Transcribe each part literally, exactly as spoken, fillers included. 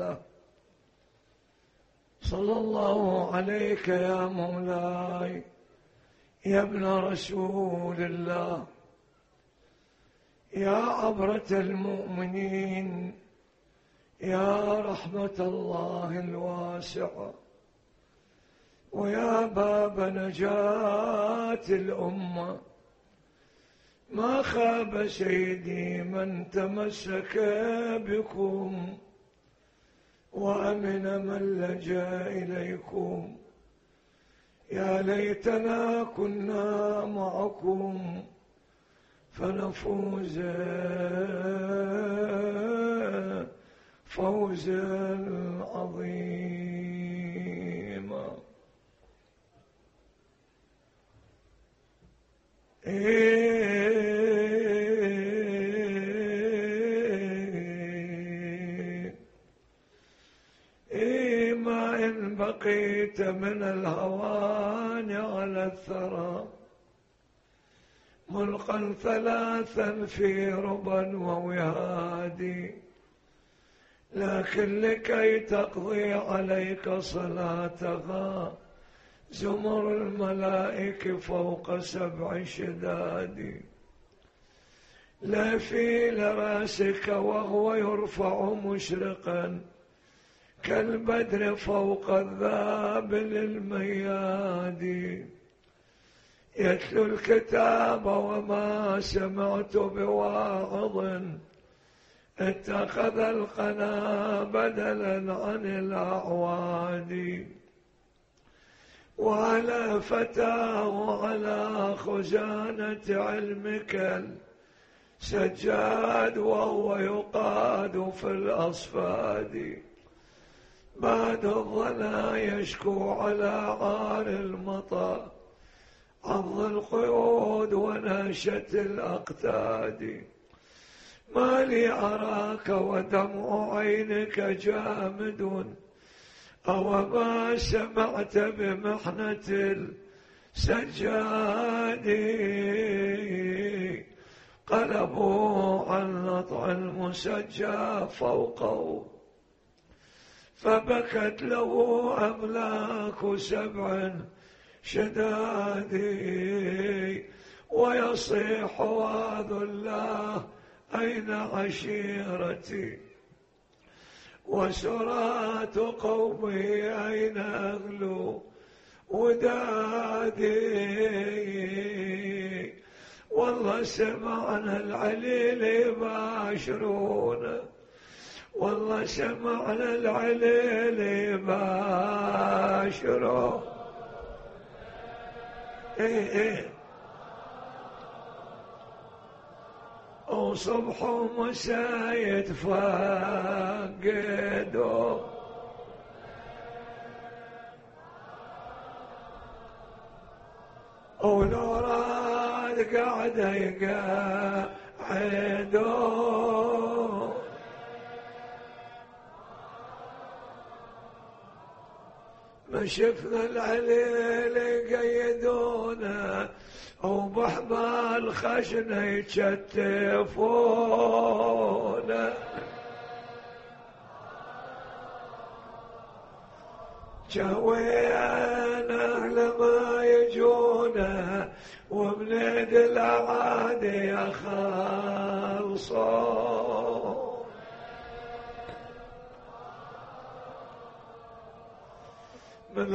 له. صلى الله عليك يا مولاي يا ابن رسول الله، يا عبرة المؤمنين، يا رحمة الله الواسعة، ويا باب نجاة الأمة. ما خاب سيدي من تمسك بكم، وأمن من لجأ إليكم. يا ليتنا كنا معكم فنفوز فوزا عظيما. إيه ما إن بقيت من الهوان على الثرى، ملقا ثلاثا في ربا ووهادي، لكن لكي تقضي عليك صلاتها زمر الملائك فوق سبع شداد. لا في لراسك وهو يرفع مشرقا كالبدر فوق الذابل المياد. يتلو الكتاب وما سمعت بواعظ اتخذ القنا بدلا عن الأعواد. وعلى فتاه على خزانة علمك السجاد، وهو يقاد في الأصفاد. بعد الظنا يشكو على عار المطر عض القيود وناشة الأقتاد. ما لي أراك ودمع عينك جامد، أو ما سمعت بمحنة السجاد. قلبوا عن نطع المسجى فوقه، فبكت له أملاك سبع شداد. ويصيح واذ الله أين عشيرتي، وسرات قومي أين أغلو ودادي. والله سمعنا العليل يباشرون، والله سمعنا العليل يباشرون. إيه إيه وصبح ومساء يتفقدوا، ولو راد قاعد يقعدوا. ما شفنا العليل يقيدونا، وبحبال خشنة يتشتفونا. جوينا لما يجونا، ومن يد الأعادي يخلصون. من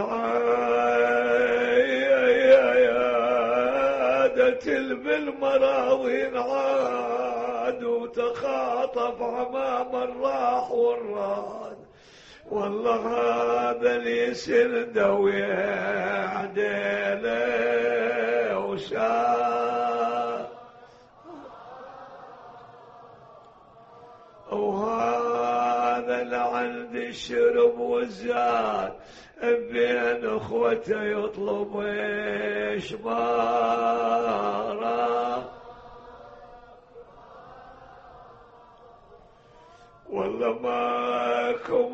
عادة بالمراضين عاد، وتخاطف عمام الراح والراد. والله هذا اللي يسند ويعدله وشاء، وهذا اللي عند الشرب والزاد بين اخوته يطلب اشماره. والله ماكم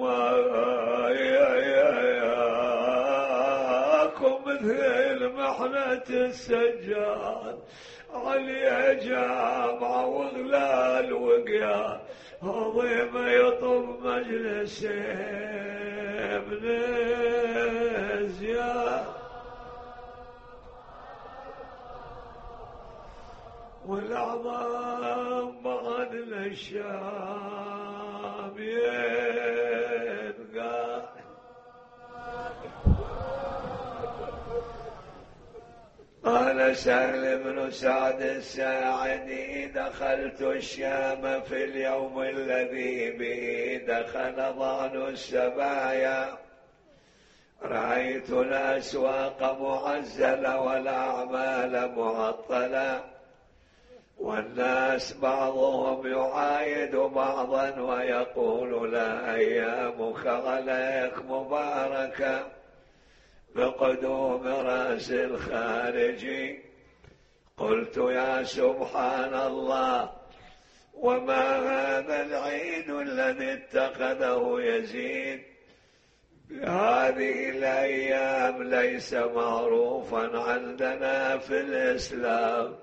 ماكم مثل محنة السجاد، عليها جامعة وغلال وقيا عظيمة يطب مجلس ابن زياد والأعظام بعد الشام يبقى. قال سهل بن سعد الساعدي دخلت الشام في اليوم الذي به دخل ضعن السبايا رأيت الأسواق معزلة والأعمال معطلة والناس بعضهم يعايد بعضا ويقول لا أيامك عليك مباركة بقدوم رأس الخارجي. قلت يا سبحان الله وما هذا العيد الذي اتخذه يزيد هذه الأيام ليس معروفا عندنا في الإسلام.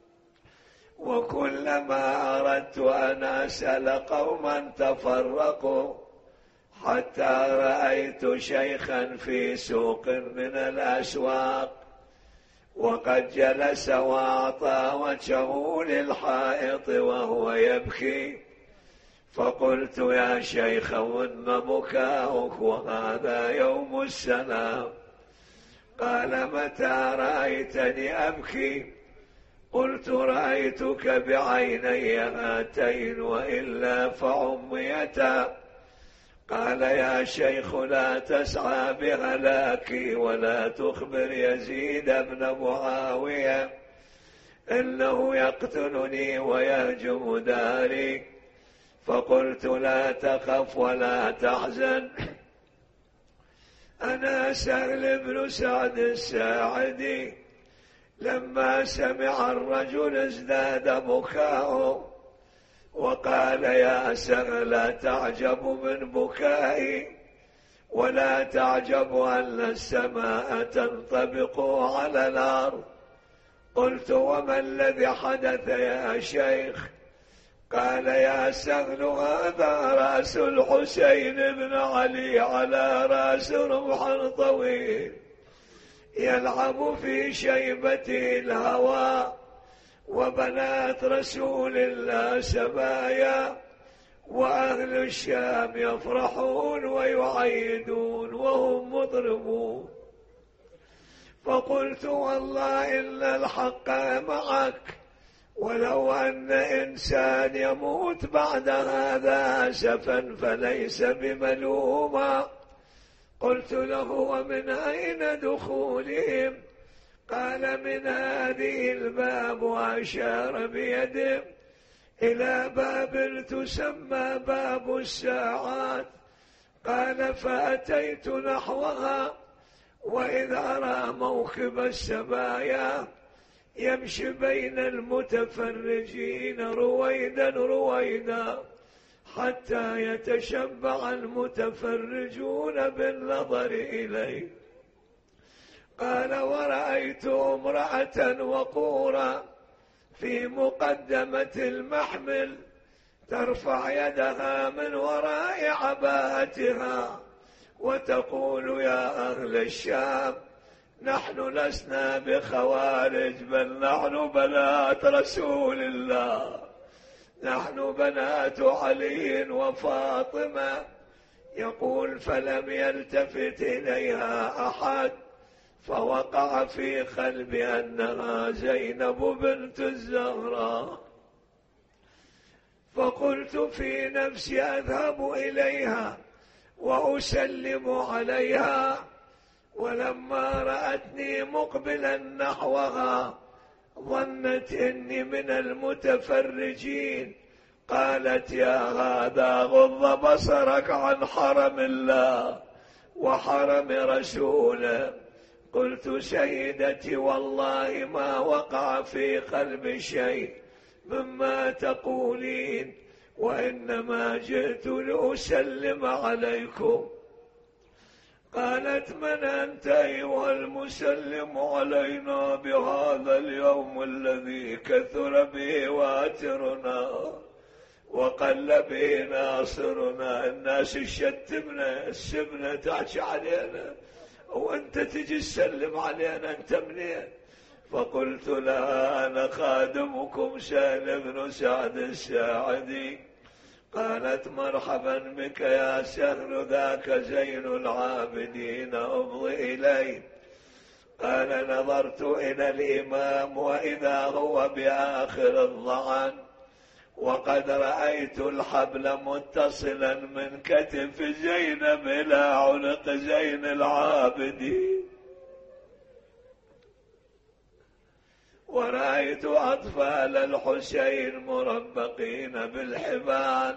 وكلما أردت أن أسأل قوما تفرقوا حتى رأيت شيخا في سوق من الأسواق وقد جلس وأعطى وجهه للحائط وهو يبكي فقلت يا شيخ وإن بكاؤك وهذا يوم السلام. قال متى رأيتني أبكي؟ قلت رأيتك بعيني هاتين وإلا فعميتا. قال يا شيخ لا تسعى بهلاكي ولا تخبر يزيد بن معاوية إنه يقتلني ويهجم داري. فقلت لا تخف ولا تحزن أنا سهل بن سعد الساعدي. لما سمع الرجل ازداد بكاؤه وقال يا سهل لا تعجب من بكائي ولا تعجب أن السماء تنطبق على الأرض. قلت وما الذي حدث يا شيخ؟ قال يا سهل هذا رأس الحسين بن علي على رأس رمح طويل يلعب في شيبته الهوى وبنات رسول الله سبايا وأهل الشام يفرحون ويعيدون وهم مضربون. فقلت والله إن الحق معك ولو أن إنسان يموت بعد هذا أسفا فليس بملوما. قلت له ومن أين دخولهم؟ قال من هذه الباب وأشار بيده إلى باب تسمى باب الساعات. قال فأتيت نحوها وإذ أرى موكب السبايا يمشي بين المتفرجين رويدا رويدا حتى يتشبع المتفرجون بالنظر إليه. قال ورأيت امرأة وقورا في مقدمة المحمل ترفع يدها من وراء عباءتها وتقول يا أهل الشام نحن لسنا بخوارج بل نحن بنات رسول الله نحن بنات علي وفاطمة. يقول فلم يلتفت إليها أحد فوقع في قلبي أنها زينب بنت الزهراء. فقلت في نفسي أذهب إليها وأسلم عليها. ولما رأتني مقبلا نحوها ظنت إني من المتفرجين. قالت يا هذا غض بصرك عن حرم الله وحرم رسوله. قلت سيدتي والله ما وقع في قلبي شيء مما تقولين وإنما جئت لأسلم عليكم. قالت: من أنت أيها المسلم علينا بهذا اليوم الذي كثر به واترنا وقل به ناصرنا؟ الناس الشتمنا السبنا تحكي علينا وأنت تجي تسلم علينا، أنت منين؟ فقلت لها: أنا خادمكم سهل بن سعد الساعدي. قالت: مرحبا بك يا سهل، ذاك زين العابدين، امضي إليه. قال: نظرت إلى الإمام وإذا هو بآخر الظعن، وقد رأيت الحبل متصلا من كتف زينب إلى عنق زين العابدين، ورأيت أطفال الحسين مربقين بالحبال،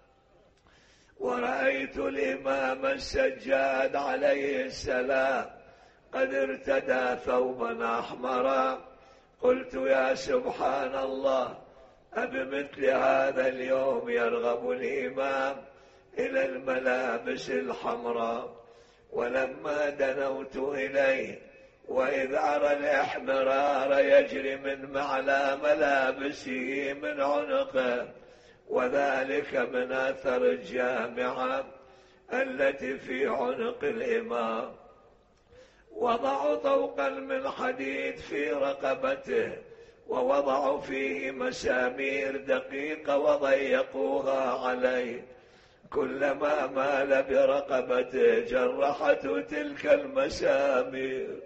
ورأيت الإمام السجاد عليه السلام قد ارتدى ثوبا أحمرا. قلت: يا سبحان الله، أبمثل هذا اليوم يرغب الإمام إلى الملابس الحمراء؟ ولما دنوت إليه وإذ أرى الإحمرار يجري من معلى ملابسه من عنقه، وذلك من أثر الجامعة التي في عنق الإمام، وضعوا طوقا من حديد في رقبته ووضعوا فيه مسامير دقيقة وضيقوها عليه، كلما مال برقبته جرحته تلك المسامير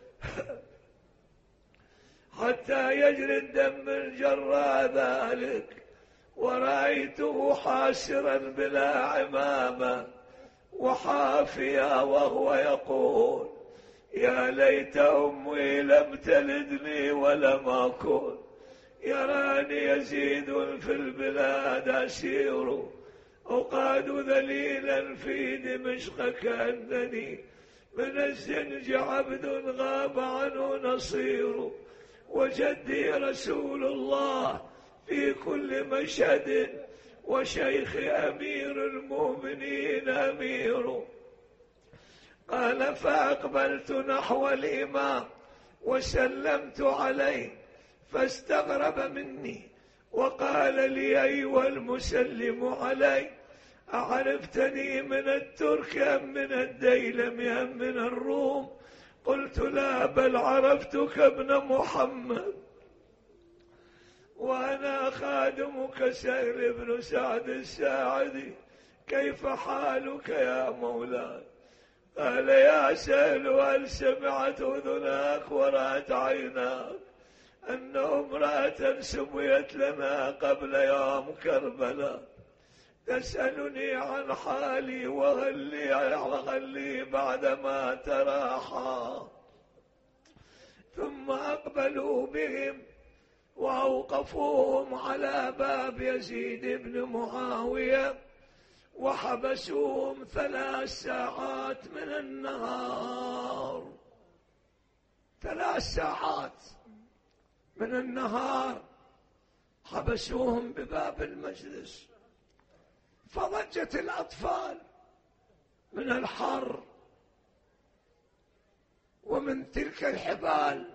حتى يجري الدم من جراء ذلك. ورأيته حاسرا بلا عمامة وحافيا وهو يقول: يا ليت أمي لم تلدني ولم أكن، يراني يزيد في البلاد أسير، أقاد ذليلا في دمشق كأنني من الزنج عبد غاب عنه نصير، وجدي رسول الله في كل مشهد، وشيخ أمير المؤمنين أمير. قال: فأقبلت نحو الإمام وسلمت عليه، فاستغرب مني وقال لي: أيها المسلم علي، أعرفتني من الترك أم من الديلم أم من الروم؟ قلت: لا، بل عرفتك ابن محمد، وأنا خادمك سهل بن سعد الساعدي، كيف حالك يا مولاي؟ قال: يا سهل، هل سمعت أذناك ورأت عيناك أن امرأة سميت لنا قبل يوم كربلاء تسألني عن حالي وهل لي, وهل لي بعدما تراحى؟ ثم أقبلوا بهم وأوقفوهم على باب يزيد بن معاوية، وحبسوهم ثلاث ساعات من النهار، ثلاث ساعات من النهار حبسوهم بباب المجلس. فضجت الأطفال من الحر ومن تلك الحبال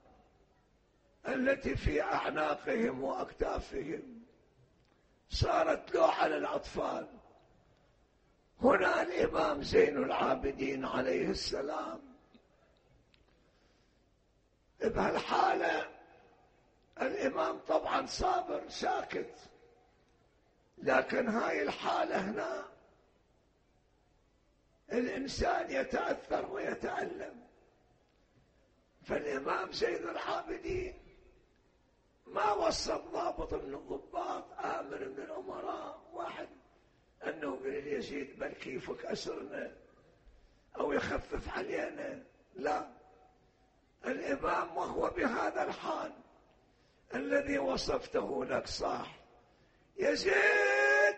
التي في أعناقهم وأكتافهم، صارت لوحة للأطفال. هنا الإمام زين العابدين عليه السلام بهالحالة، الإمام طبعا صابر ساكت، لكن هاي الحالة هنا الإنسان يتأثر ويتألم. فالإمام زين العابدين ما وصل ضابط من الضباط، آمر من الأمراء، واحد أنه من يزيد بل كيفك أسرنا أو يخفف علينا، لا، الإمام وهو بهذا الحال الذي وصفته لك صح: يزيد،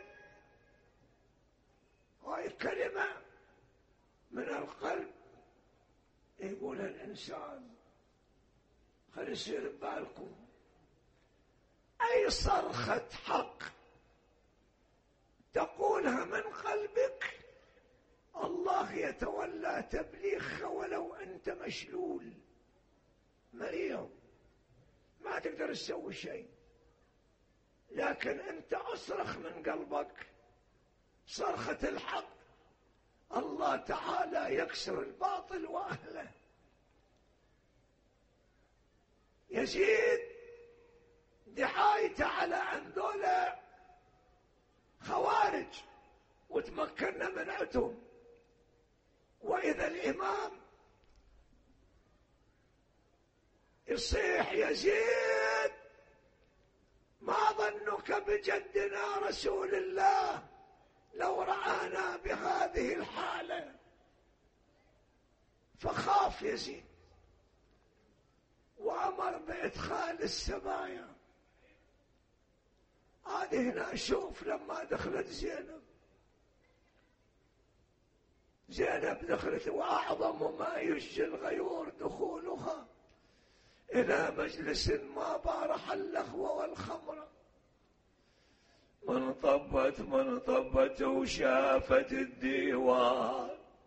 هاي كلمة من القلب يقول الإنسان. خلي يصير ببالكم أي صرخة حق تقولها من قلبك الله يتولى تبليغك ولو أنت مشلول مريض ما تقدر تسوي شيء، لكن أنت أصرخ من قلبك صرخة الحق، الله تعالى يكسر الباطل وأهله. يزيد دعايته على أن ذولا خوارج وتمكنا منعتهم، وإذا الإمام يصيح يزيد ما ظنك بجدنا رسول الله لو رآنا بهذه الحالة، فخاف يزيد وأمر بإدخال السبايا. هذه هنا شوف لما دخلت زينب، زينب دخلت وأعظم ما يشجي الغيور دخولها إلى مجلس ما بارح اللهو والخمر. من طبت من طبت وشافت الديوان،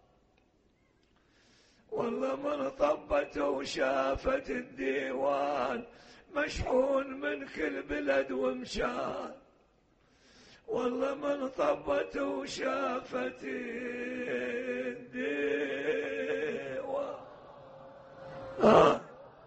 والله من طبت وشافت الديوان مشحون من كل بلد ومشان، والله من طبت وشافت الديوان آه.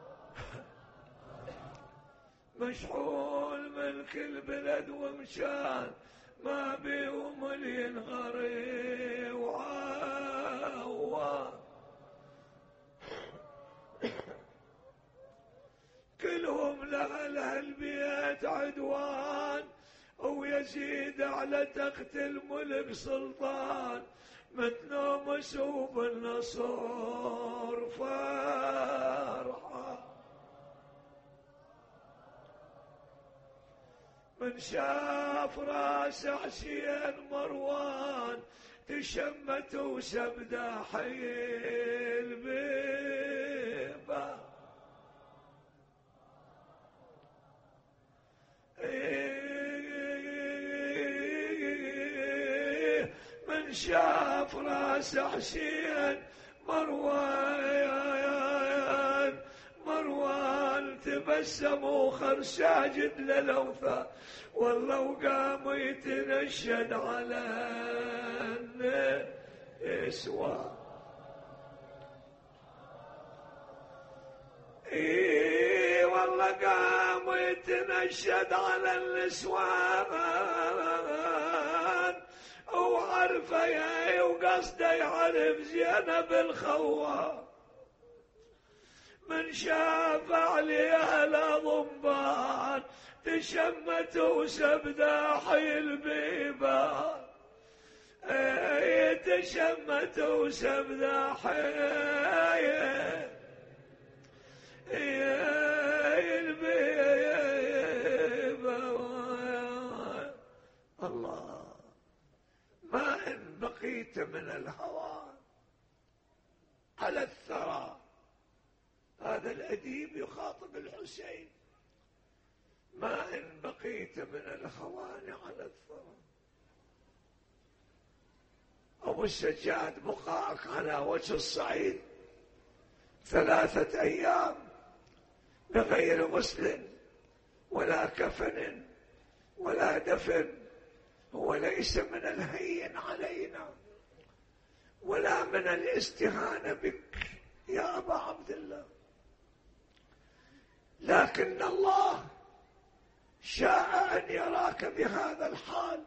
مشحون من كل بلد ومشان ما بيهم اللي ينغري وعاوى، كلهم لأهل البيت عدوان، ويزيد على تخت الملك سلطان، متنومس وبالنصر فرحة. من شاف راس حسين مروان تشمت وسبدا حي البيبة، من شاف راس حسين مروان مروان تبسم وخر ساجد للأوثان، والله وقام يتنشد على النسوان. اي والله قام يتنشد على النسوان، وعرفه يا وقصده يعرف زينب الخوان. من شاف عليها الأضبان تشمت وسبدا حي البيبان، اي تشمت وسبدا حي البيبان. الله ما إن بقيت من الهوى على الثرى. هذا الأديب يخاطب الحسين، ما إن بقيت من الهوان على الثرى. أبو السجاد بقاءك على وجه الصعيد ثلاثة أيام بغير غسل ولا كفن ولا دفن، هو ليس من الهين علينا ولا من الاستهانة بك يا أبا عبد الله، لكن الله شاء أن يراك بهذا الحال،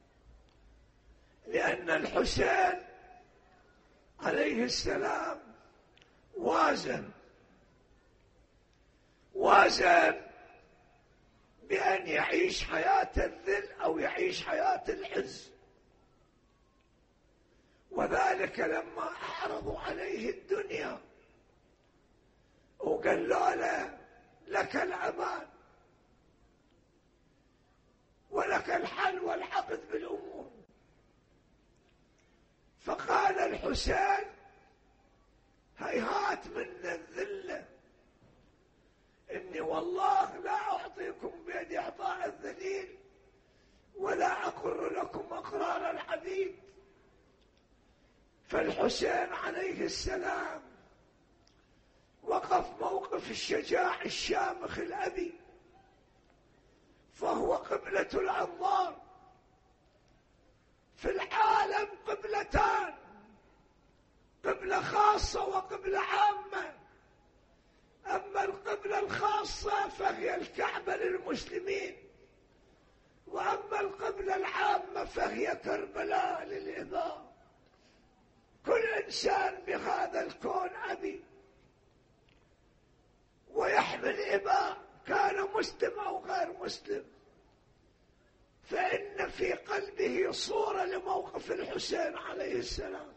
لأن الحسين عليه السلام وازن وازن بأن يعيش حياة الذل أو يعيش حياة العز، وذلك لما أعرضوا عليه الدنيا وقالوا له لك الأمان ولك الحل والعقد بالأمور، فقال الحسين هيهات من الذلة، إني والله لا أعطيكم بيد إعطاء الذليل ولا أقر لكم أقرار العبيد، فالحسين عليه السلام وقف موقف الشجاع الشامخ الأبي، فهو قبلة الأنظار. في العالم قبلتان، قبلة خاصة وقبلة عامة. أما القبلة الخاصة فهي الكعبة للمسلمين، وأما القبلة العامة فهي كربلاء للإباء. كل إنسان بهذا الكون أبي ويحمل إباء، كان مسلم أو غير مسلم، فإن في قلبه صورة لموقف الحسين عليه السلام.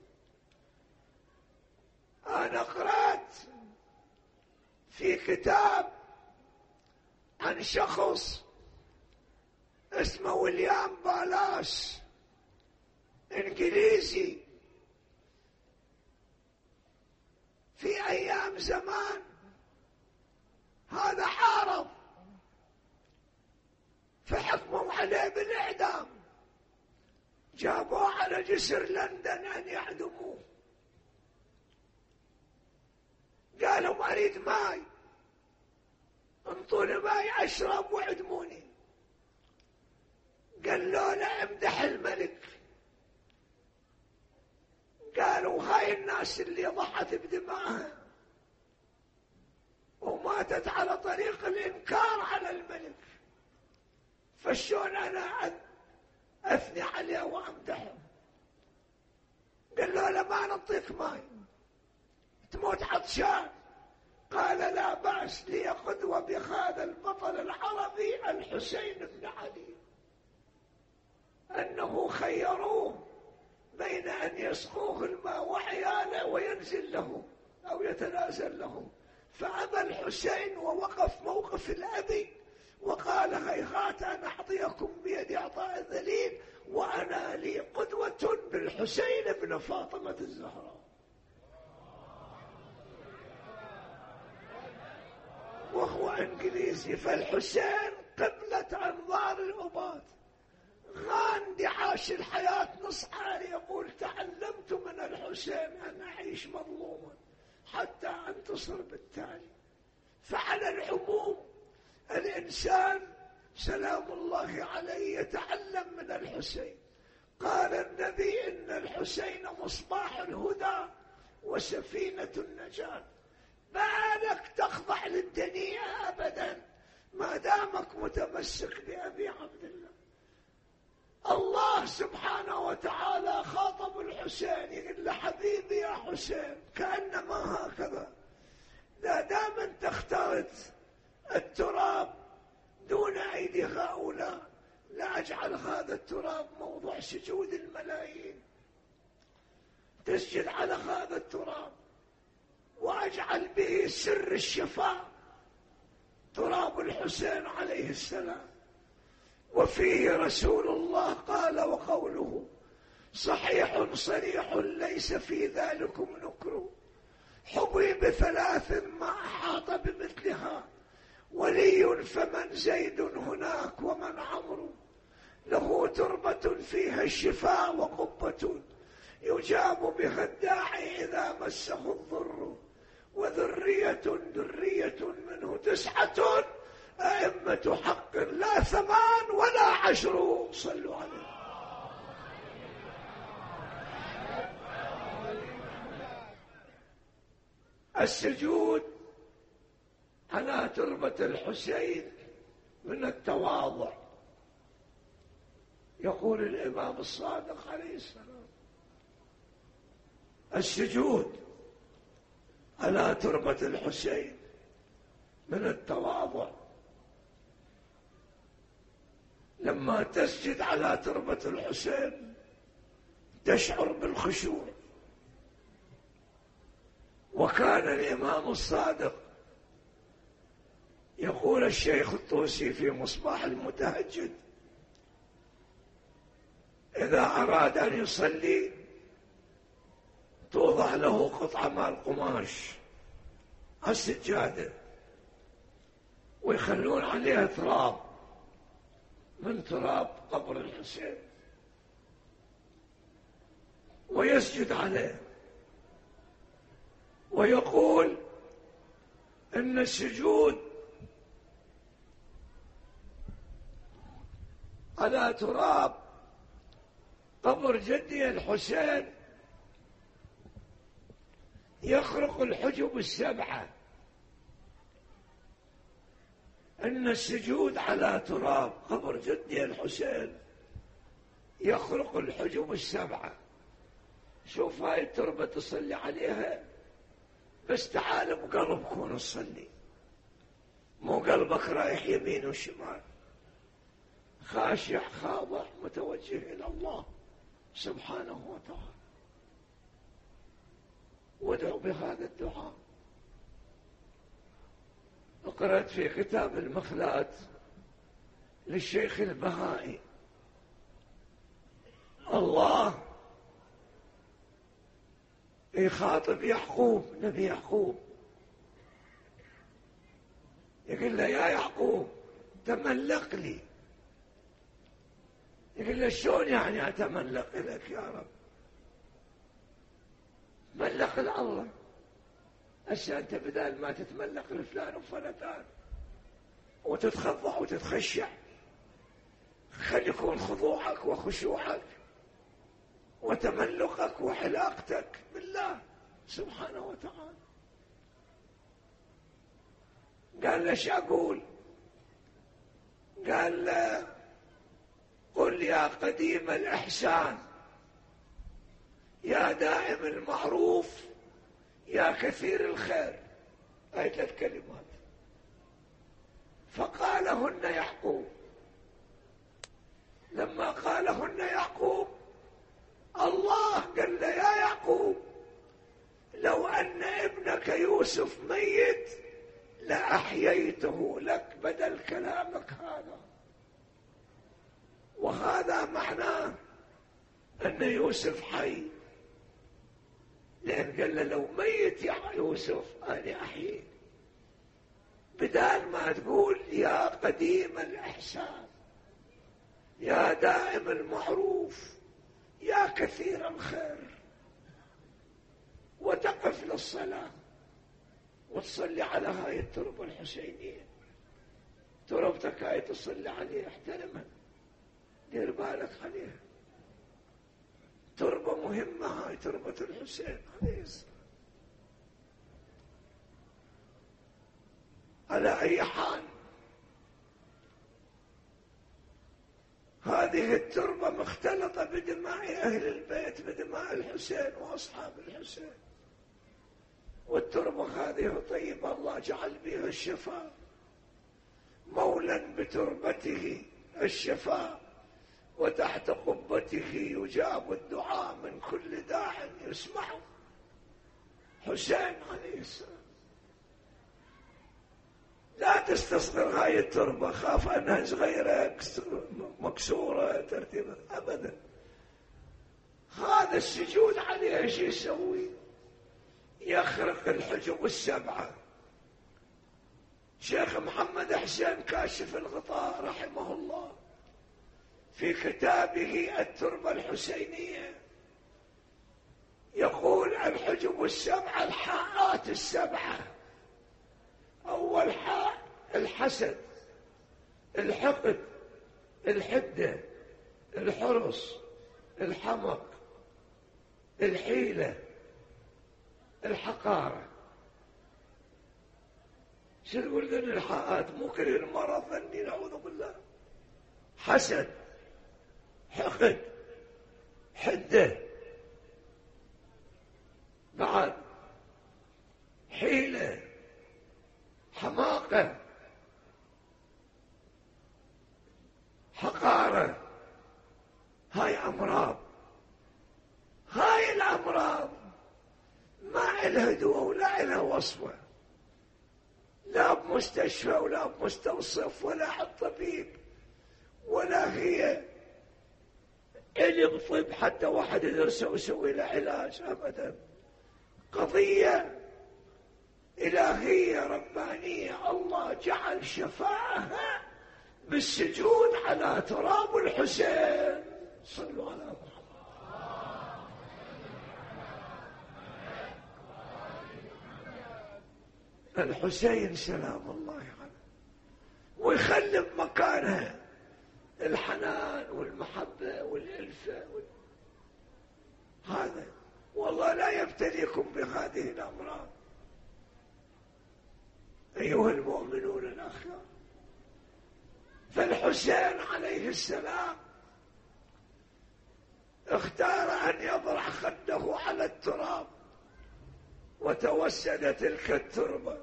أنا قرأت في كتاب عن شخص اسمه ويليام بالاس، إنجليزي، في أيام زمان هذا حارب، فحكموا عليه بالإعدام، جابوه على جسر لندن أن يعدموه. قالوا ما أريد ماي، انطوني ماي أشرب واعدموني. قالوا له امدح الملك. قالوا هاي الناس اللي ضحت بدمائها وماتت على طريق الإنكار على الملك، فشون أنا أثني عليه وأمدحه؟ قال له لا ما نعطيك ماي، تموت عطشان. قال لا بأس، لي قدوة بهذا البطل العربي الحسين بن علي، أنه خيروه بين أن يسقوه الماء وعياله وينزل له أو يتنازل له، فأبى الحسين ووقف موقف الأبي وقال هيهات أن أعطيكم بيد إعطاء الذليل، وأنا لي قدوة بالحسين بن فاطمة الزهراء. وهو إنجليزي. فالحسين قبلة أنظار الأباط. غاندي عاش الحياة نص حالي يقول تعلمت من الحسين أن أعيش مظلوما حتى أنتصر بالتالي. فعلى العموم الإنسان سلام الله عليه يتعلم من الحسين. قال النبي إن الحسين مصباح الهدى وسفينة النجاة. بالك تخضع للدنيا أبدا ما دامك متمسك بأبي عبد الله. الله سبحانه وتعالى خاطب الحسين يقول له حبيبي يا حسين، كأنما هكذا لا دام انت اخترت التراب دون أيدي هؤلاء، لا أجعل هذا التراب موضوع سجود الملايين، تسجد على هذا التراب وأجعل به سر الشفاء، تراب الحسين عليه السلام. وفيه رسول الله قال وقوله صحيح صريح ليس في ذلكم نكر، حظي بثلاث ما أحاط بمثلها، ولي فمن زيد هناك ومن عمرو، له تربة فيها الشفاء وقبة يجاب بها الداعي إذا مسه الضر، وذرية ذرية منه تسعة أئمة حق لا ثمان ولا عشر. صلوا عليه. السجود على تربة الحسين من التواضع. يقول الإمام الصادق عليه السلام السجود على تربة الحسين من التواضع. لما تسجد على تربة الحسين تشعر بالخشوع. وكان الإمام الصادق يقول الشيخ الطوسي في مصباح المتهجد إذا أراد أن يصلي توضع له قطعة من القماش على السجادة ويخلون عليها تراب من تراب قبر الحسين، ويسجد عليه ويقول إن السجود على تراب قبر جدي الحسين يخرق الحجب السبعة. إن السجود على تراب قبر جدي الحسين يخرق الحجب السبعة. شوف هاي التربة تصلي عليها، بس تعال بقلبك ونصلي، مو قلبك رايح يمين وشمال، خاشع خاضع متوجه إلى الله سبحانه وتعالى. وادعو بهذا الدعاء. قرأت في كتاب المخلات للشيخ البهائي الله يخاطب يعقوب، نبي يعقوب، يقول له يا يعقوب تملق لي. يقول له شلون يعني أتملق لك يا رب؟ ملق الله. هسه أنت بدال ما تتملق لفلان وفلتان وتتخضع وتتخشع، خلي يكون خضوعك وخشوعك وتملقك وحلاقتك بالله سبحانه وتعالى. قال له شو أقول؟ قال له قل يا قديم الإحسان، يا دائم المعروف، يا كثير الخير. هاي ثلاث كلمات فقالهن يعقوب. لما قالهن يعقوب الله قال له يا يعقوب لو أن ابنك يوسف ميت لأحييته لك بدل كلامك هذا. وهذا معناه أن يوسف حي، لأن قال له لو ميت يا يوسف أنا أحيي، بدال ما تقول يا قديم الإحسان، يا دائم المعروف، يا كثير الخير، وتقف للصلاة وتصلي على هاي التربة الحسينية. تربتك هاي تصلي عليها، احترمها، دير بالك عليها، تربة مهمة هاي تربة الحسين عليه السلام. على أي حال هذه التربة مختلطة بدماء أهل البيت، بدماء الحسين وأصحاب الحسين. والتربة هذه طيبة الله جعل بها الشفاء، مولا بتربته الشفاء، وتحت قبته يجاب الدعاء من كل داع يسمعه. حسين عليه السلام. لا تستصغر هاي التربة، خاف أنها صغيرة مكسورة ترتيبا، أبدا. هذا السجود عليه ايش يسوي؟ يخرق الحجب السبعة. شيخ محمد حسين كاشف الغطاء رحمه الله في كتابه التربة الحسينية يقول الحجب السبعة الحاءات السبعة. أول حاء الحسد، الحقد، الحدة، الحرص، الحمق، الحيلة، الحقارة. شو تقول ذن الحاءات؟ ممكن المرض ذني نعوذ بالله. حسد، حقد، حدة، بعد حيلة، حماقة، حقارة. هاي أمراض. هاي الأمراض ما إلها دواء ولا إلها وصفة، لا بمستشفى ولا بمستوصف ولا عند طبيب، ولا هي علم طب حتى واحد يدرسه ويسوي له علاج أبدا. قضية إلهية ربانية، الله جعل شفاءها بالسجود على تراب الحسين. صلوا على محمد. الحسين سلام الله عليه، ويخلي بمكانها الحنان والمحبة والألفة وال... هذا والله لا يبتليكم بهذه الأمراض أيها المؤمنون الأخيار. فالحسين عليه السلام اختار أن يضع خده على التراب وتوسد تلك التربة،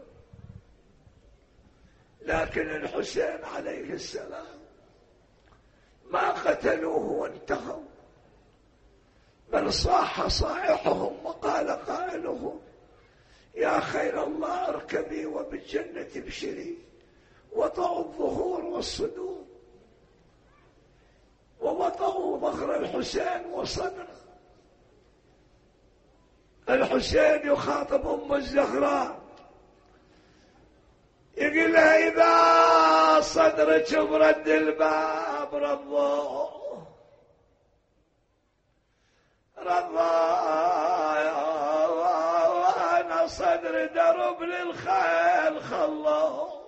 لكن الحسين عليه السلام ما قتلوه وانتهوا، بل صاح صائحهم وقال قائلهم يا خير الله اركبي وبالجنة ابشري، وطأوا الظهور والصدور ووطأوا ظهر الحسين وصدره. الحسين يخاطب أم الزهراء يقول لها إذا صدرك برد الباب رضوه رضا، وانا صدر درب للخيل خلوه،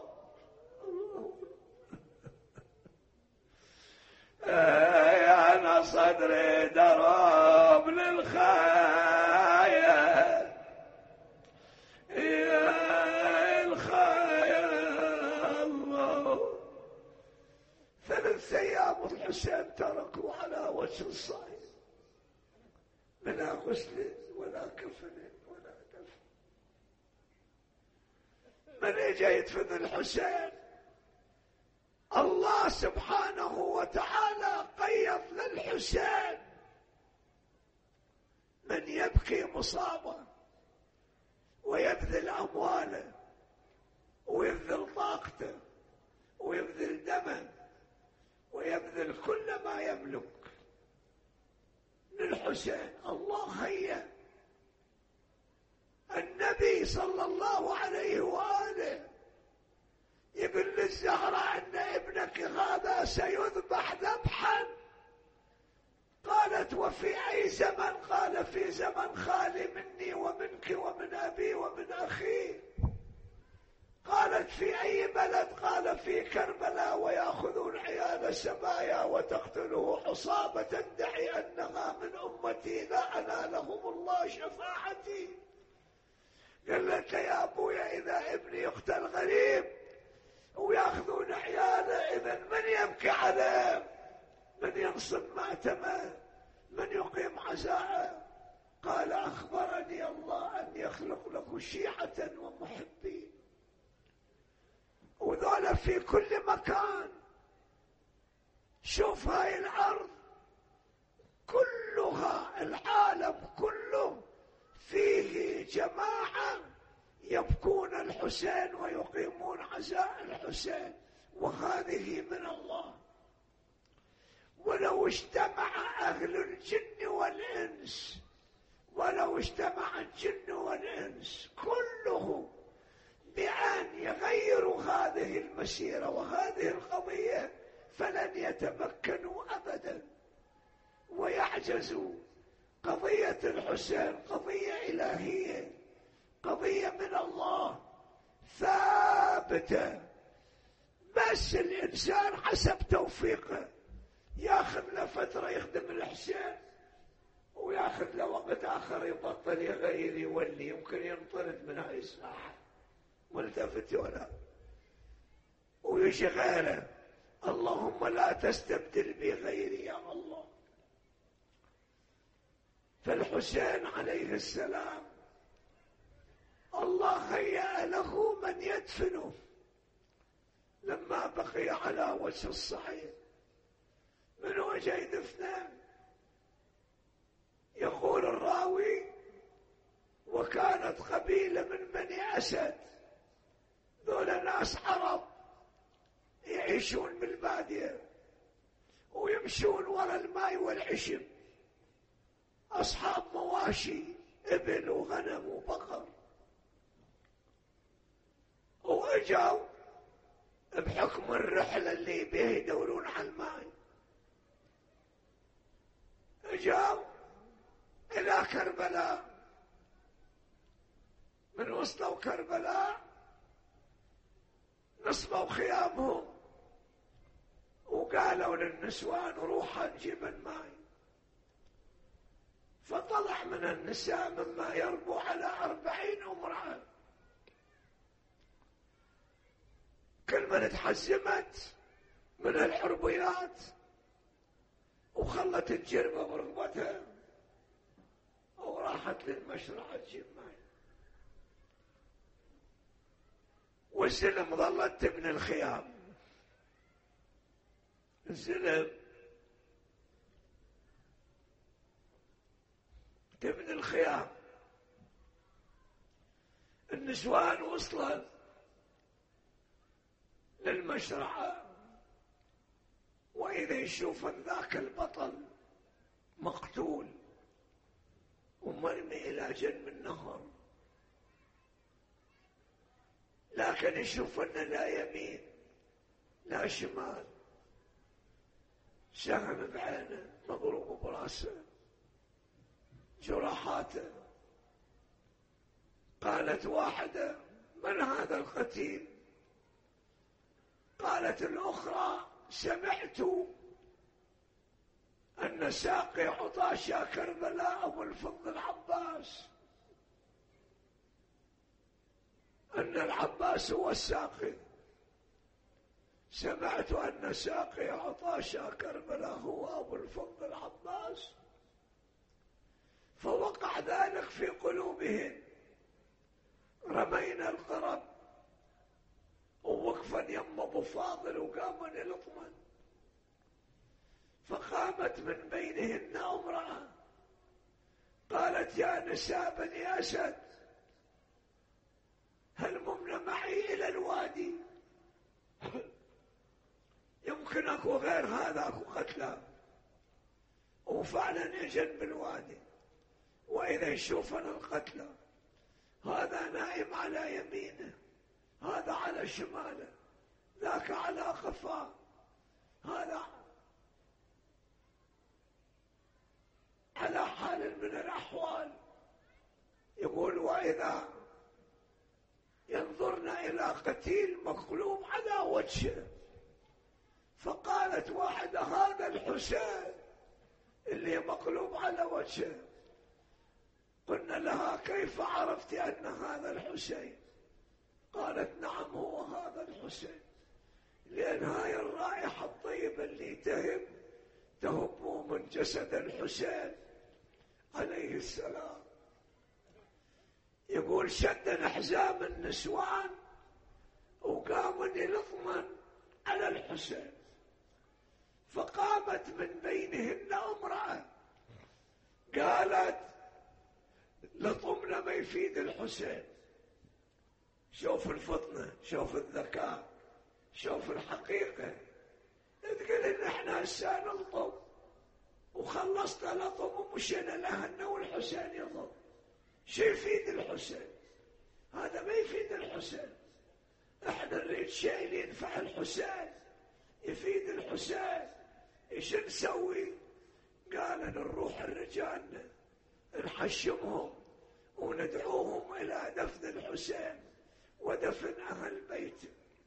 انا صدري درب للخيل يا الخيل. ثلاث ايام الحسين تركوا على وجه الصعيد، لا غسل ولا كفن ولا دفن. من اجى يدفن الحسين؟ الله سبحانه وتعالى قيض للحسين من يبكي مصابه ويبذل امواله ويبذل طاقته ويبذل دمه ويبذل كل ما يملك للحسين. الله هيا النبي صلى الله عليه وآله يقول للزهراء أن ابنك هذا سيذبح ذبحا. قالت وفي أي زمن؟ قال في زمن خالي مني ومنك ومن أبي ومن أخي. قالت في أي بلد؟ قال في كربلاء، ويأخذون عيال سبايا وتقتله عصابة تدعي أنها من أمتي لا أنالهم الله شفاعتي. قال لك يا أبويا إذا ابني يقتل غريب ويأخذون عياله، إذن من يبكي عليه؟ من ينصب مأتمه؟ من يقيم عزاءه؟ قال أخبرني الله أن يخلق له شيعة ومحبين، وذولا في كل مكان. شوف هاي الأرض كلها، العالم كله فيه جماعة يبكون الحسين ويقيمون عزاء الحسين، وهذه من الله. ولو اجتمع أهل الجن والإنس، ولو اجتمع الجن والإنس كلهم بأن يغيروا هذه المسيرة وهذه القضية فلن يتمكنوا أبدا ويعجزوا. قضية الحسين قضية إلهية، قضية من الله ثابتة، بس الإنسان حسب توفيقه ياخذ له فترة يخدم الحسين وياخذ له وقت آخر يبطل يغير يولي، يمكن ينطرد من هاي الساحة ملتفت ولا ويجي غيره. اللهم لا تستبدل بي غيري يا الله. فالحسين عليه السلام الله هيأ له من يدفنه لما بقي على وجه الصعيد. من وجه يدفنه؟ يقول الراوي وكانت قبيلة من بني أسد، ذولا ناس عرب يعيشون بالبادية ويمشون وراء الماء والعشب، أصحاب مواشي إبل وغنم وبقر، وإجوا بحكم الرحلة اللي بيه يدورون على الماء، إجوا إلى كربلاء. من وصلوا كربلاء نصبوا خيامهم وقالوا للنسوان روحا نجيب الماء. فطلع من النساء مما يربو على أربعين امرأة، كل من تحزمت من الحربيات وخلت الجربة برغبتها وراحت للمشرعة تجيب ماء. والزلم ظلت تبني الخيام. الزلم تبني الخيام. النسوان وصلت للمشرعة وإذا يشوف ذاك البطل مقتول ومرمي إلى جنب النهر، لكن يشوف أن لا يمين لا شمال، سهم بعينه مضروب براسه جراحاته. قالت واحدة من هذا القتيل؟ قالت الأخرى سمعت أن ساقي عطاشا كربلاء أبو الفضل العباس، أن العباس هو الساقي. سمعت أن ساقي عطاشا كربلاء هو أبو الفضل العباس، فوقع ذلك في قلوبهم. رمينا القرب ووقفا يم أبو فاضل وقام للطمن، فقامت من بينهن امرأة قالت يا نساء بني أسد هل ممن معي إلى الوادي؟ يمكن أكو غير هذا أكو قتلى. وفعلا يجن بالوادي وإذا يشوفنا القتلى، هذا نائم على يمينه، هذا على شماله، ذاك على قفاه، هذا على حال من الأحوال. يقول وإذا ينظرنا إلى قتيل مقلوب على وجهه. فقالت واحدة هذا الحسين اللي مقلوب على وجهه. قلنا لها كيف عرفت أن هذا الحسين؟ قالت نعم هو هذا الحسين، لأن هاي الرائحة الطيبة اللي تهب تهب من جسد الحسين عليه السلام. يقول شد حزام النسوان وقاموا يلطمن على الحسين، فقامت من بينهن امرأة قالت لطمنا ما يفيد الحسين. شوف الفطنة، شوف الذكاء، شوف الحقيقة. تقول ان احنا هسه نلطم وخلصت لطم ومشينا لهن والحسين يضم. شو يفيد الحسين؟ هذا ما يفيد الحسين. احنا نريد شيء ينفع الحسين، يفيد الحسين. ايش نسوي؟ قال نروح الرجال نحشمهم وندعوهم الى دفن الحسين ودفن اهل بيته.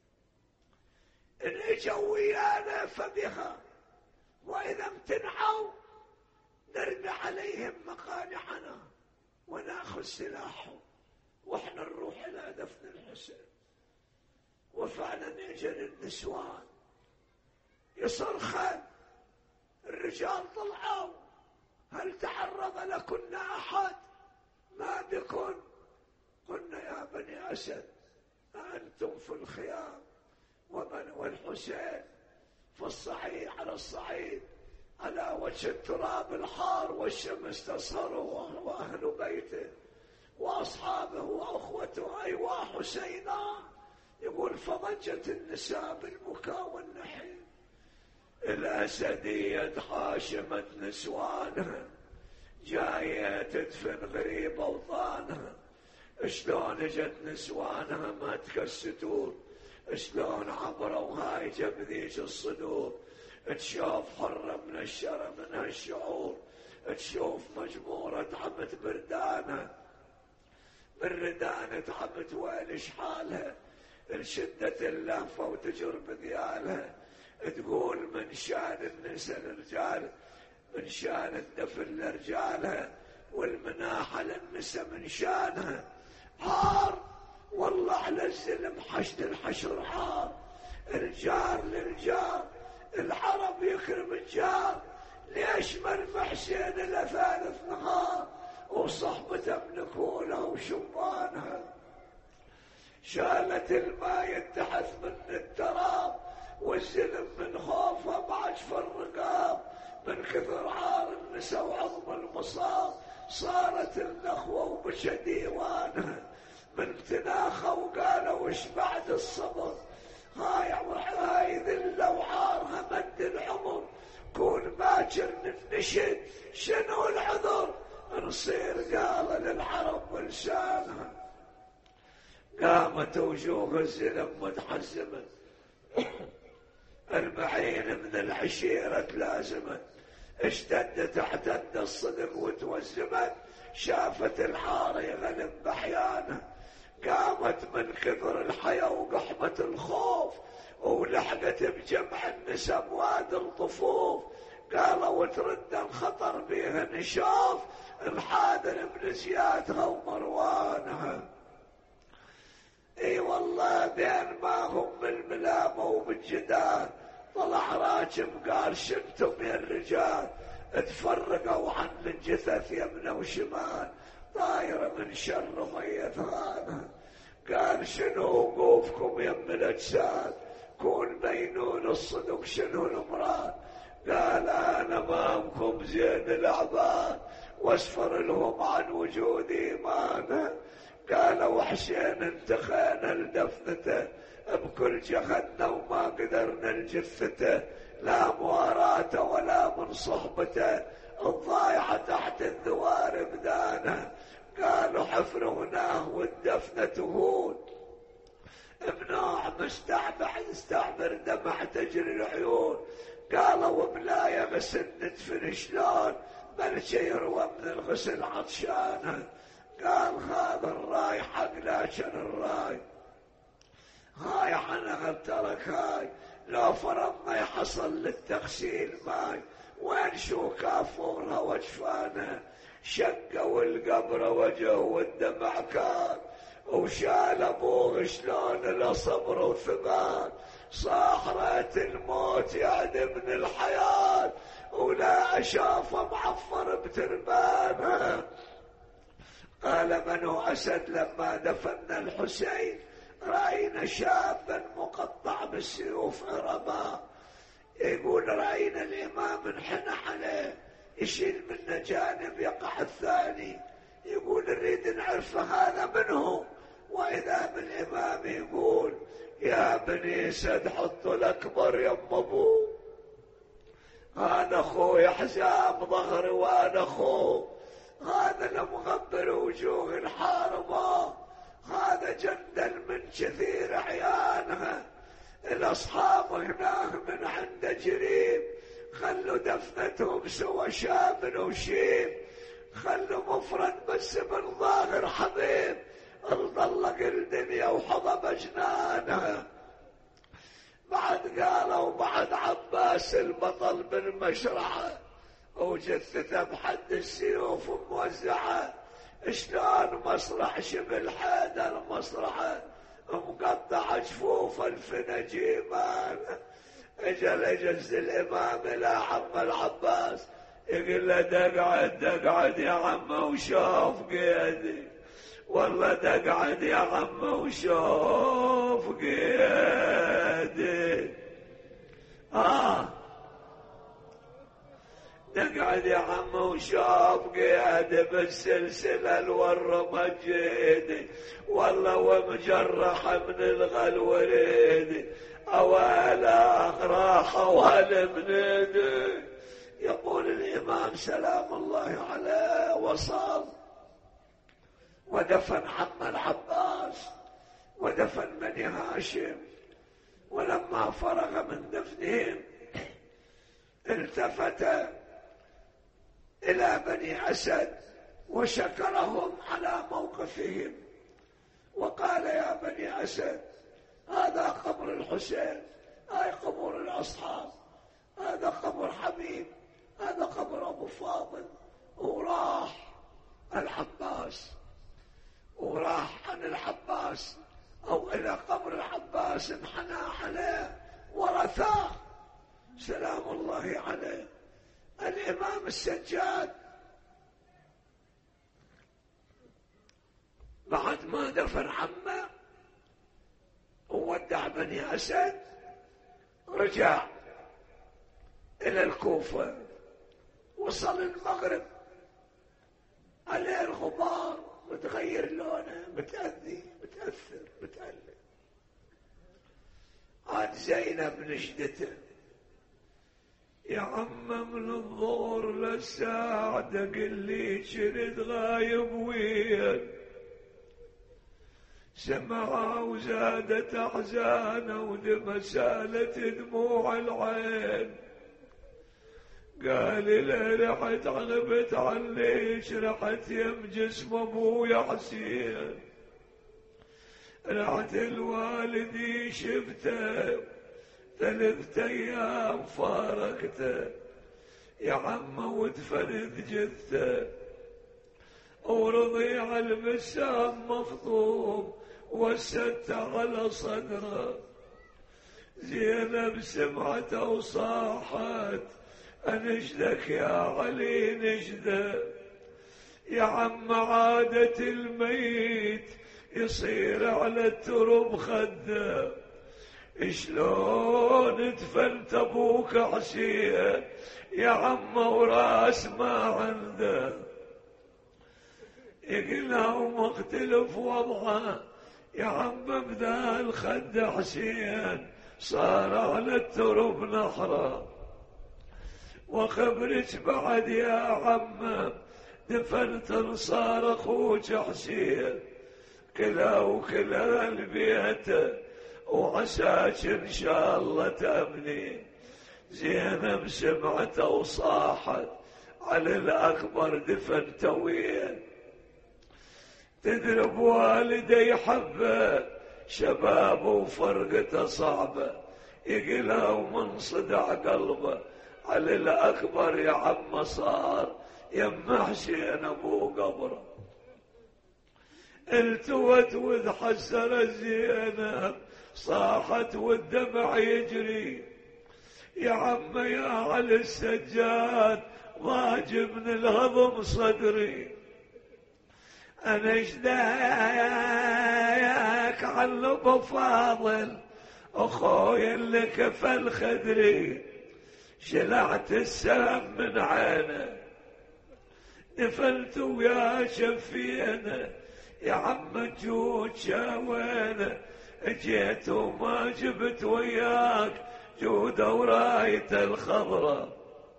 ان اجوا ويانا فبها، واذا امتنعوا نرمي عليهم مقانعنا وناخذ سلاحهم واحنا نروح الى دفن الحسين. وفعلا اجل النسوان يصرخن، الرجال طلعوا هل تعرض لكن احد؟ ما بكن. قلنا يا بني اسد انتم في الخيام ومن والحسين في الصعيد على الصعيد على وجه التراب الحار والشمس تصهره واهل بيته واصحابه واخوته ايوا حسينا. يقول فضجت النساء بالبكاء والنحيب. الاسديه حاشمت نسوانها جايه تدفن غريب اوطانها. شلون اجت نسوانها ما تكستور، شلون عبروا هاي جبذيج الصدور. تشوف حرة من الشرى من هالشعور، تشوف مجمورة عمت بردانة بالردانة عمت ويلش حالها. لشدة اللهفة وتجر بذيالها، تقول من شان النساء الرجال، من شان الدفن لرجالها، والمناحة للنساء من شانها. عار والله على الزلم حشد الحشر عار، الجار للجار، العرب يكرم الجار، ليش مرفع حسين إلى ثالث نهار، وصحبته منكولها وشبانها. شالت الماء يتحث من التراب، والزلم من خوفه بعجف الرقاب، من كثر عار النسا وعظم المصاب، صارت النخوة وبشى ديوانها، من تناخى وقالوا وش بعد الصبر، هاي هاي ذلة وعارها مد العمر، كون باكر ننشد شنو العذر، نصير قال للعرب بلسانها. قامت وجوه الزلم متحزمة، المعين من العشيرة تلازمت، اشتدت اعتد الصدق وتوزمت، شافت الحار يغلب بحيانه، قامت من كثر الحياة وقحمة الخوف، ولحقت بجمع النساء بواد الطفوف، قالوا وترد الخطر بيها نشاف، الحاضر ابن زيادها ومروانها. اي والله بين ما هم بالملامة وبالجدال، طلع راكب قال شنتم يا الرجال، تفرقوا عن الجثث يمنى وشمال، طايرة من شر مية ثانها، قال شنو وقوفكم يم الأجساد، كون بينون الصدق شنو المراد، قال أنا أمامكم زين الأعباد، واسفر لهم عن وجود إيمانه، قالوا حسين انتخينا لدفنته، بكل جهدنا وما قدرنا لجثته، لا مواراته ولا من صحبته، الضايعة تحت الذوارب دانه، قالوا حفروناه والدفنة تهون، ابناع مستعبع يستعبر دمع تجري العيون، قالوا بلاية غسل ندفن شلون، بل شي يروى من الغسل عطشانه، قال هذا الراي حق لكن الراي هاي عنا ترك هاي، لو فرضنا يحصل للتغسيل ماي، وين شو كافورها وجفانها، شقوا القبر وجهه والدمع كان، وشال ابوه شلون لصبر وثقال، صاحرة الموت يعد من الحياة، ولا اشافه معفر بتربانها. قال بنو اسد لما دفن الحسين، راينا شابا مقطع بالسيوف عربا، يقول راينا الامام انحنى عليه، يشيل منه جانب يقع الثاني، يقول نريد نعرف هذا منه، واذا بالامام يقول يا بني سد حطوا الاكبر يم ابوه، هذا اخوي حزام ظهري وانا اخوه، هذا المغبر وجوه الحاربه، هذا جندل من كثير عيانها، الاصحاب هناه من عند جريب، خلوا دفنتهم سوى شاب وشيب، خلوا مفرد بس بالظاهر حبيب، انطلق الدنيا وحضب جنانها. بعد قالوا بعد عباس البطل بالمشرعه، وجثته بحد السيوف موزعه، شلون مسرح شبل حيدر مسرحه، مقطع جفوف الفنجيمان. اجل اجلس الامام الى عم العباس، يقول له دقعد دقعد يا عم وشوف قيدي، والله دقعد يا عم وشوف قيدي، اه دقعد يا عم وشوف قيدي، بالسلسلة الورم الجيدي، والله ومجرح من الغل وريدي، أولا راح وهل بنيدي. يقول الإمام سلام الله عليه وصل ودفن عم العباس ودفن بني هاشم، ولما فرغ من دفنهم التفت إلى بني أسد وشكرهم على موقفهم، وقال يا بني أسد هذا قبر الحسين، هاي قبور الأصحاب، هذا قبر حبيب، هذا قبر أبو فاضل. وراح العباس، وراح عن العباس أو إلى قبر العباس، انحنى عليه ورثاه سلام الله عليه الإمام السجاد. بعد ما دفن عمه وودع بني أسد، رجع إلى الكوفة، وصل المغرب عليه الغبار، متغير لونه، متأذي، متأثر، متألم. عاد زينب نشدته: يا عم من الظهر للساعة قل لي شرد غايب وين؟ سمعها وزادت أحزانه ودم سالت دموع العين. قال لي رحت غبت عن ليش؟ رحت يم جسم ابويا حسين، رحت الوالدي شفته ثلاث ايام فارقته يا عم، ودفنت جثه ورضيع المسام مفطوم وست على صدره. زينب سمعته وصاحت: أنشدك يا علي نشده يا عم، عادة الميت يصير على الترب خده، شلون دفنت ابوك حسين يا عم وراس ما عنده؟ يقلها ومختلف وضعه يا عم، بدال خد حسين صار على الترب نحره. وخبرك بعد يا عم دفنت صار اخوك حسين، كلا وكلا البيت وعساك ان شاء الله تأمني. زينب سمعت وصاحت: على الاكبر دفنت وين؟ تدرب والدي حبه شبابه وفرقته صعبه، يقلها ومن صدع قلبه: على الأكبر يا عم صار يم حسين أبو قبره. التوت وذ حسر زينب صاحت والدمع يجري: يا عم يا علي السجاد ضاج من الهضم صدري، أنا اشداك على أبو فاضل أخوي اللي كفل خدري، شلعت السلام من عينه دفنت ويا شفينا يا عم جود شاوينا، جيت وما جبت وياك جود وراية الخضرة،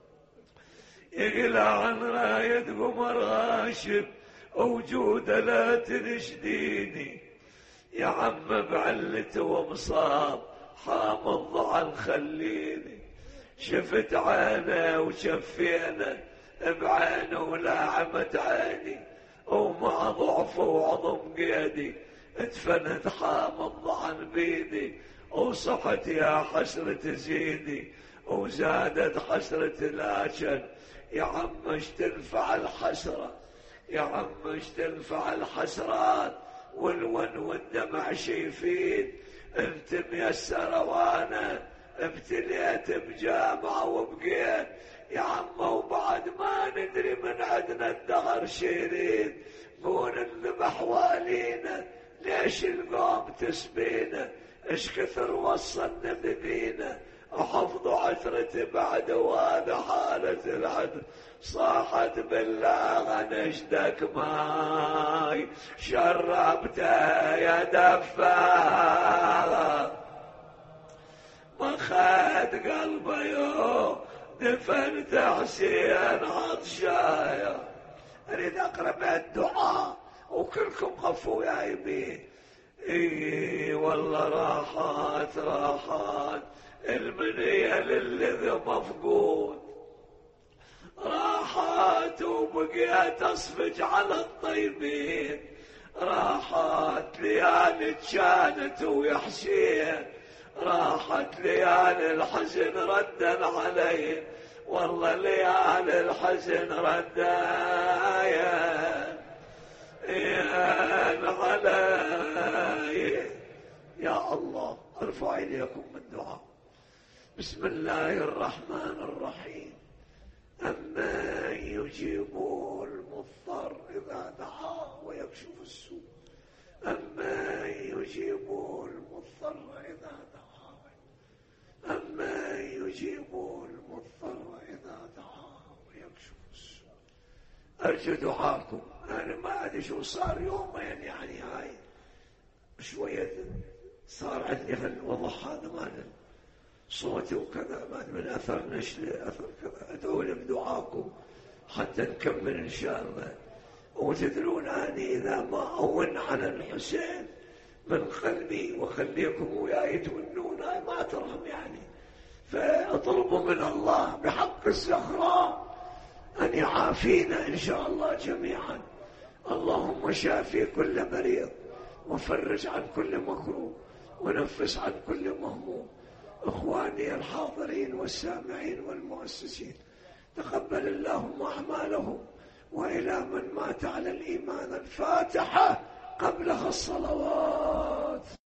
يقلع عن راية قمر غاشب وجود لا تنشديني يا عم، بعلت ومصاب حامض عن خليني، شفت عينه وشفينا بعينه ولعمت عيني، ومع ضعفه وعظم قيدي ادفنت حامض عن بيدي، وصحت يا حسرة زيدي وزادت حسرة الاشن. يا عم اش تنفع الحسرة، يا عم اش تنفع الحسرات والون والدمع شي يفيد، انت ميسر وانا ابتليت بجامعة وبقيت يا عم، وبعد ما ندري من عدنا الدهر شيرين، قول الذبح والينا ليش القوم تسبينا، اش كثر وصلنا بذينا وحفظوا عثرتي بعد، وهذا حالة العدل صاحت بالله نشدك ماي شربته يا دفا، ما خد قلبه يو دفنت حسين عطشايا. اريد اقرا الدعاء وكلكم خفوا يا يبين. اي والله راحات راحات المنية للذي مفقود، راحات وبقيت اصفج على الطيبين، راحت ليالي كانت ويا حسين، راحت ليالي الحزن ردا علي، والله ليالي الحزن ردا علي. يا الله ارفع إليكم الدعاء. بسم الله الرحمن الرحيم. أما يجيب المضطر إذا دعاه ويكشف السوء، أما يجيب المضطر إذا دعاه، أما يجيب المضطر إذا دعاه ويكشف السوء. أرجو دعاكم. أنا ما أدري شو صار يومين، يعني هاي شوية صار عندي هالوضع هذا، ما صوتي وكذا، ما من أثر نشل أثر كذا. أدعو لي بدعاكم حتى نكمل إن شاء الله. وتدرون أني إذا ما أون على الحسين من قلبي وخليكم وياي تونون، ما ترهم يعني. فأطلب من الله بحق الزهراء أن يعافينا إن شاء الله جميعا. اللهم شافي كل مريض، وفرج عن كل مكروب، ونفس عن كل مهموم. إخواني الحاضرين والسامعين والمؤسسين، تقبل اللهم أعمالهم. وإلى من مات على الإيمان الفاتحة قبلها الصلوات.